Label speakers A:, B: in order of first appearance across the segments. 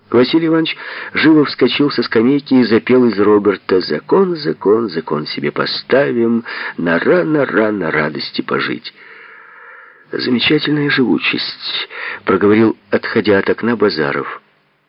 A: Василий Иванович живо вскочил со скамейки и запел из Роберта: «Закон, закон, закон себе поставим, нора, нора, на радости пожить». «Замечательная живучесть», — проговорил, отходя от окна, Базаров.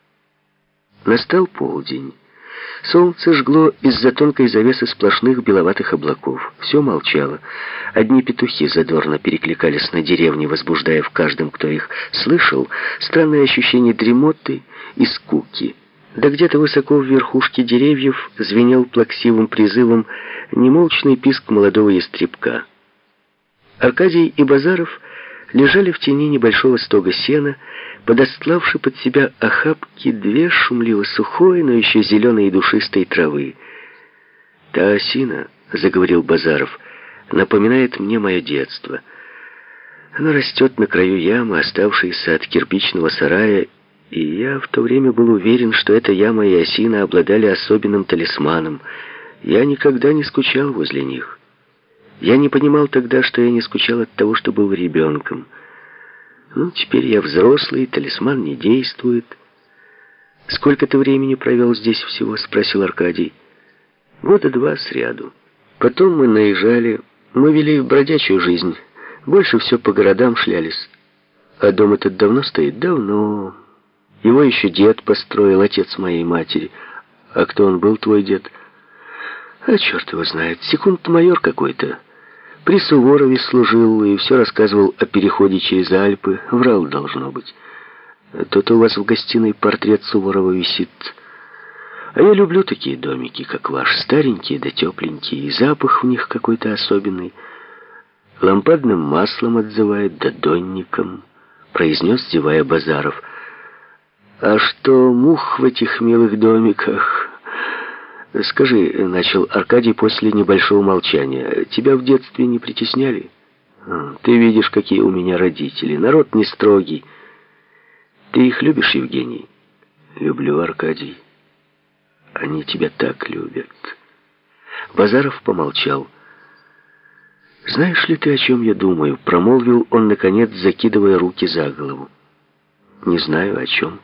A: Настал полдень. Солнце жгло из-за тонкой завесы сплошных беловатых облаков. Все молчало. Одни петухи задорно перекликались на деревне, возбуждая в каждом, кто их слышал, странное ощущение дремоты и скуки. Да где-то высоко в верхушке деревьев звенел плаксивым призывом немолчный писк молодого ястребка. Аркадий и Базаров лежали в тени небольшого стога сена, подостлавши под себя охапки две шумливо сухой, но еще зеленой и душистой травы. «Та осина, — заговорил Базаров, — напоминает мне мое детство. Она растет на краю ямы, оставшейся от кирпичного сарая, и я в то время был уверен, что эта яма и осина обладали особенным талисманом. Я никогда не скучал возле них. Я не понимал тогда, что я не скучал от того, что был ребенком. Ну, теперь я взрослый, талисман не действует». «Сколько ты времени провел здесь всего?» — спросил Аркадий. «Года 2 сряду. Потом мы наезжали, мы вели бродячую жизнь. Больше все по городам шлялись. А дом этот давно стоит?» «Давно. Его еще дед построил, отец моей матери. А кто он был, твой дед?» «А черт его знает, секунд-майор какой-то. При Суворове служил и все рассказывал о переходе через Альпы. Врал, должно быть. То-то у вас в гостиной портрет Суворова висит. А я люблю такие домики, как ваш, старенькие да тепленькие, и запах в них какой-то особенный. Лампадным маслом отзывает, да донником», — произнес, зевая, Базаров. «А что мух в этих милых домиках?» «Скажи, — начал Аркадий после небольшого молчания, — тебя в детстве не притесняли? Ты видишь, какие у меня родители. Народ не строгий. Ты их любишь, Евгений?» «Люблю, Аркадий. Они тебя так любят». Базаров помолчал. «Знаешь ли ты, о чем я думаю?» — промолвил он, наконец, закидывая руки за голову. «Не знаю, о чем.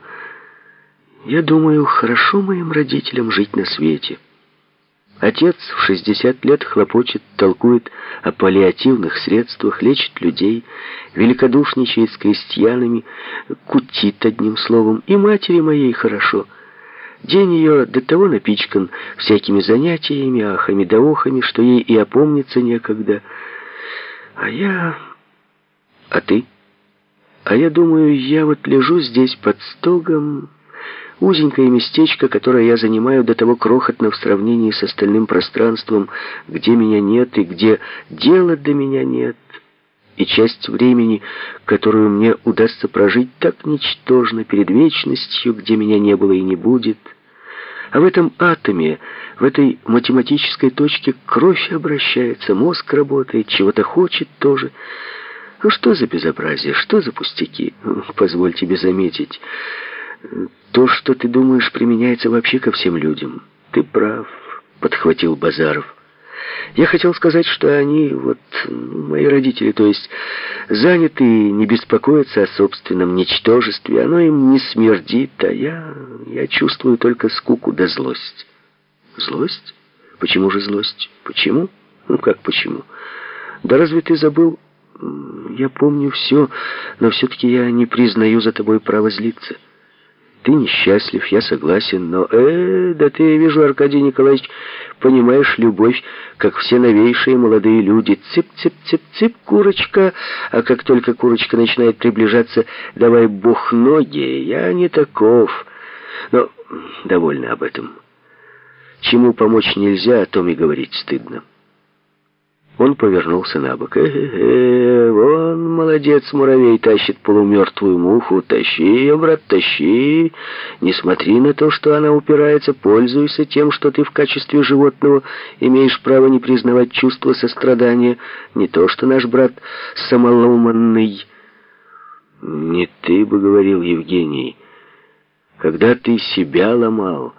A: Я думаю, хорошо моим родителям жить на свете. Отец в 60 лет хлопочет, толкует о паллиативных средствах, лечит людей, великодушничает с крестьянами, кутит, одним словом. И матери моей хорошо. День ее до того напичкан всякими занятиями, ахами да охами, что ей и опомниться некогда. А я... А ты? А я думаю, я вот лежу здесь под стогом... Узенькое местечко, которое я занимаю, до того крохотно в сравнении с остальным пространством, где меня нет и где дела до меня нет. И часть времени, которую мне удастся прожить, так ничтожна перед вечностью, где меня не было и не будет. А в этом атоме, в этой математической точке кровь обращается, мозг работает, чего-то хочет тоже. Ну что за безобразие, что за пустяки? Позволь тебе заметить... То, что ты думаешь, применяется вообще ко всем людям. Ты прав, подхватил Базаров. Я хотел сказать, что они, вот, мои родители, то есть, заняты и не беспокоятся о собственном ничтожестве. Оно им не смердит, а я чувствую только скуку да злость. Злость? Почему же злость? Почему? Ну как почему? Да разве ты забыл? Я помню все, но все-таки я не признаю за тобой право злиться. Ты несчастлив, я согласен, но... Да ты, я вижу, Аркадий Николаевич, понимаешь любовь, как все новейшие молодые люди. Цып-цып-цып-цып, курочка. А как только курочка начинает приближаться, давай бог ноги. Я не таков. Но довольно об этом. Чему помочь нельзя, о том и говорить стыдно. Он повернулся на бок. Вон, молодец, муравей тащит полумертвую муху. Тащи ее, брат, тащи. Не смотри на то, что она упирается. Пользуйся тем, что ты в качестве животного имеешь право не признавать чувства сострадания. Не то, что наш брат самоломанный. Не ты бы говорил, Евгений, когда ты себя ломал.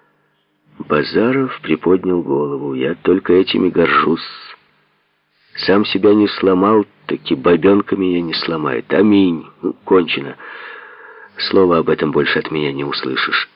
A: Базаров приподнял голову. Я только этими горжусь. Сам себя не сломал, так и бабенка меня не сломает. Аминь. Ну, кончено. Слова об этом больше от меня не услышишь.